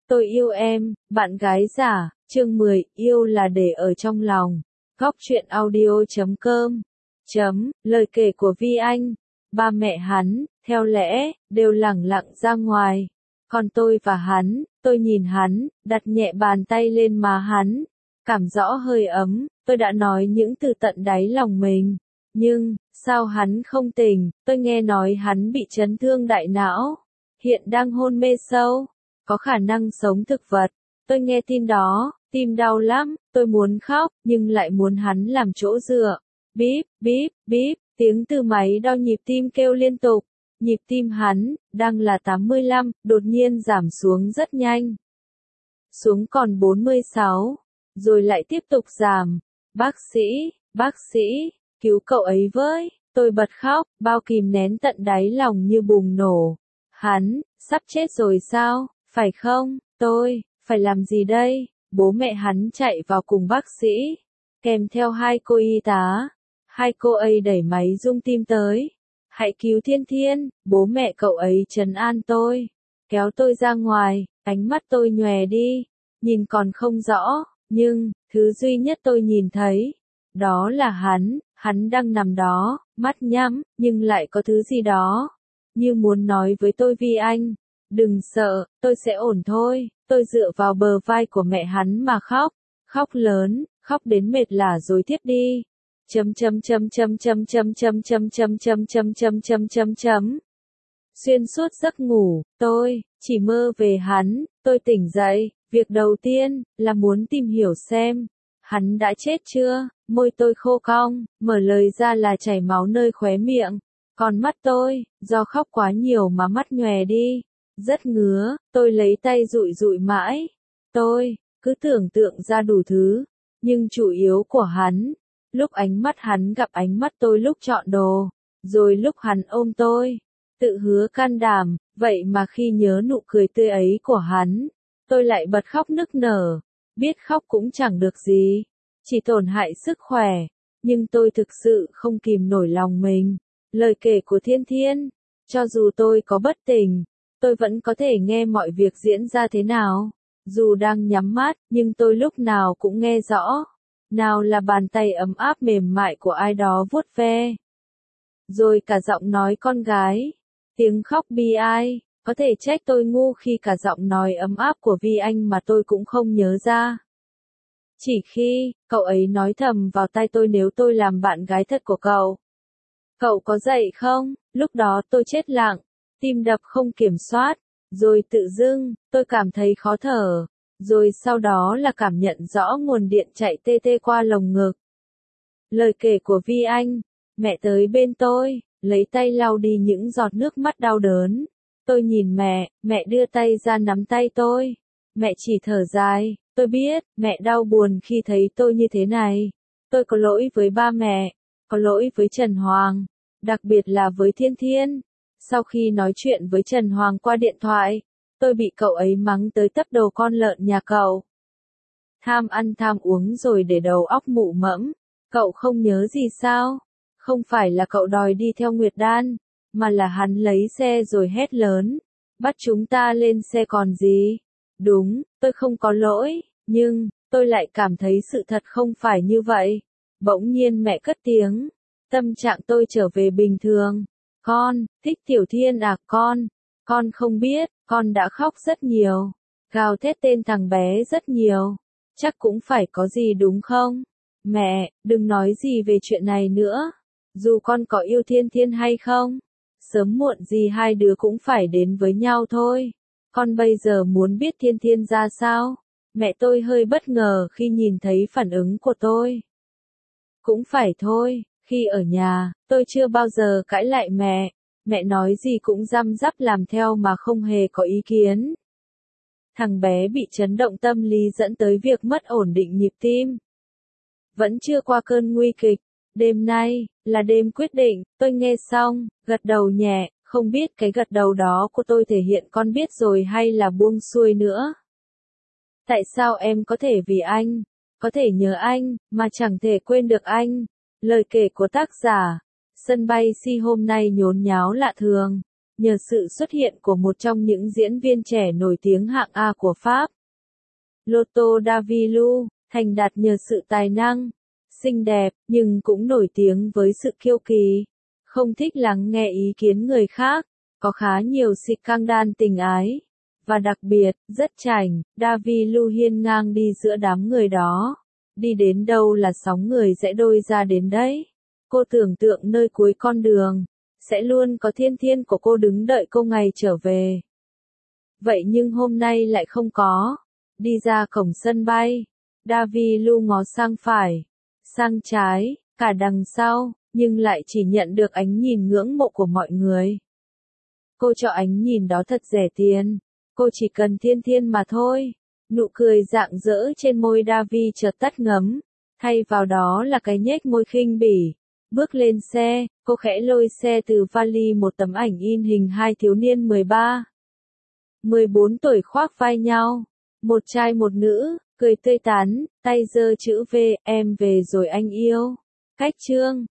Tôi yêu em, bạn gái giả, chương 10, yêu là để ở trong lòng. Góc truyện audio.com. Lời kể của Vi Anh. Ba mẹ hắn, theo lẽ, đều lẳng lặng ra ngoài. Còn tôi và hắn, tôi nhìn hắn, đặt nhẹ bàn tay lên má hắn. Cảm rõ hơi ấm, tôi đã nói những từ tận đáy lòng mình. Nhưng, sao hắn không tỉnh, tôi nghe nói hắn bị chấn thương đại não. Hiện đang hôn mê sâu. Có khả năng sống thực vật. Tôi nghe tin đó, tim đau lắm, tôi muốn khóc, nhưng lại muốn hắn làm chỗ dựa. Bíp, bíp, bíp, tiếng từ máy đo nhịp tim kêu liên tục. Nhịp tim hắn, đang là 85, đột nhiên giảm xuống rất nhanh. Xuống còn 46, rồi lại tiếp tục giảm. Bác sĩ, cứu cậu ấy với, tôi bật khóc, bao kìm nén tận đáy lòng như bùng nổ. Hắn, sắp chết rồi sao? Phải không, phải làm gì đây? Bố mẹ hắn chạy vào cùng bác sĩ, kèm theo hai cô y tá. Hai cô ấy đẩy máy rung tim tới. Hãy cứu Thiên Thiên, bố mẹ cậu ấy trấn an tôi. Kéo tôi ra ngoài, ánh mắt tôi nhòe đi. Nhìn còn không rõ, nhưng, thứ duy nhất tôi nhìn thấy, đó là hắn đang nằm đó, mắt nhắm, nhưng lại có thứ gì đó. Như muốn nói với tôi Vi Anh. Đừng sợ, tôi sẽ ổn thôi. Tôi dựa vào bờ vai của mẹ hắn mà khóc. Khóc lớn, khóc đến mệt lả rồi thiếp đi. Xuyên suốt giấc ngủ, tôi chỉ mơ về hắn. Tôi tỉnh dậy, việc đầu tiên là muốn tìm hiểu xem hắn đã chết chưa. Môi tôi khô cong, mở lời ra là chảy máu nơi khóe miệng. Còn mắt tôi, do khóc quá nhiều mà mắt nhòe đi. Rất ngứa, tôi lấy tay dụi dụi mãi. Tôi cứ tưởng tượng ra đủ thứ, nhưng chủ yếu của hắn, lúc ánh mắt hắn gặp ánh mắt tôi lúc chọn đồ, rồi lúc hắn ôm tôi, tự hứa can đảm, vậy mà khi nhớ nụ cười tươi ấy của hắn, tôi lại bật khóc nức nở. Biết khóc cũng chẳng được gì, chỉ tổn hại sức khỏe, nhưng tôi thực sự không kìm nổi lòng mình. Lời kể của Thiên Thiên, cho dù tôi có bất tỉnh, tôi vẫn có thể nghe mọi việc diễn ra thế nào. Dù đang nhắm mắt, nhưng tôi lúc nào cũng nghe rõ. Nào là bàn tay ấm áp mềm mại của ai đó vuốt ve. Rồi cả giọng nói con gái. Tiếng khóc bi ai. Có thể trách tôi ngu khi cả giọng nói ấm áp của Vi Anh mà tôi cũng không nhớ ra. Chỉ khi, cậu ấy nói thầm vào tai tôi nếu tôi làm bạn gái thật của cậu. Cậu có dậy không? Lúc đó tôi chết lặng. Tim đập không kiểm soát, rồi tự dưng, tôi cảm thấy khó thở, rồi sau đó là cảm nhận rõ nguồn điện chạy tê tê qua lồng ngực. Lời kể của Vi Anh, mẹ tới bên tôi, lấy tay lau đi những giọt nước mắt đau đớn. Tôi nhìn mẹ đưa tay ra nắm tay tôi. Mẹ chỉ thở dài, tôi biết, mẹ đau buồn khi thấy tôi như thế này. Tôi có lỗi với ba mẹ, có lỗi với Trần Hoàng, đặc biệt là với Thiên Thiên. Sau khi nói chuyện với Trần Hoàng qua điện thoại, tôi bị cậu ấy mắng tới tấp đầu con lợn nhà cậu. Tham ăn tham uống rồi để đầu óc mụ mẫm. Cậu không nhớ gì sao? Không phải là cậu đòi đi theo Nguyệt Đan, mà là hắn lấy xe rồi hét lớn. Bắt chúng ta lên xe còn gì? Đúng, tôi không có lỗi, nhưng, tôi lại cảm thấy sự thật không phải như vậy. Bỗng nhiên mẹ cất tiếng. Tâm trạng tôi trở về bình thường. Con, thích Tiểu Thiên à con không biết, con đã khóc rất nhiều, gào thét tên thằng bé rất nhiều, chắc cũng phải có gì đúng không? Mẹ, đừng nói gì về chuyện này nữa, dù con có yêu Thiên Thiên hay không, sớm muộn gì hai đứa cũng phải đến với nhau thôi, con bây giờ muốn biết Thiên Thiên ra sao? Mẹ tôi hơi bất ngờ khi nhìn thấy phản ứng của tôi. Cũng phải thôi. Khi ở nhà, tôi chưa bao giờ cãi lại mẹ. Mẹ nói gì cũng răm rắp làm theo mà không hề có ý kiến. Thằng bé bị chấn động tâm lý dẫn tới việc mất ổn định nhịp tim. Vẫn chưa qua cơn nguy kịch. Đêm nay, là đêm quyết định, tôi nghe xong, gật đầu nhẹ, không biết cái gật đầu đó của tôi thể hiện con biết rồi hay là buông xuôi nữa. Tại sao em có thể vì anh, có thể nhớ anh, mà chẳng thể quên được anh? Lời kể của tác giả. Sân bay Si hôm nay nhốn nháo lạ thường. nhờ sự xuất hiện của một trong những diễn viên trẻ nổi tiếng hạng A của Pháp. Lotto Davilu, thành đạt nhờ sự tài năng, xinh đẹp, nhưng cũng nổi tiếng với sự kiêu kỳ, không thích lắng nghe ý kiến người khác, có khá nhiều scandal tình ái. Và đặc biệt, rất chảnh, Davilu hiên ngang đi giữa đám người đó. Đi đến đâu là sóng người rẽ đôi ra đến đấy. Cô tưởng tượng nơi cuối con đường, sẽ luôn có thiên thiên của cô đứng đợi cô ngày trở về. Vậy nhưng hôm nay lại không có. Đi ra cổng sân bay, Davilu ngó sang phải, sang trái, cả đằng sau, nhưng lại chỉ nhận được ánh nhìn ngưỡng mộ của mọi người. Cô cho ánh nhìn đó thật rẻ tiền. Cô chỉ cần thiên thiên mà thôi. Nụ cười rạng rỡ trên môi Davi chợt tắt ngấm. Thay vào đó là cái nhếch môi khinh bỉ. Bước lên xe, cô khẽ lôi xe từ vali một tấm ảnh in hình hai thiếu niên 13, 14 tuổi khoác vai nhau. Một trai một nữ, cười tươi tắn, tay giơ chữ V, em về rồi anh yêu. Cách chương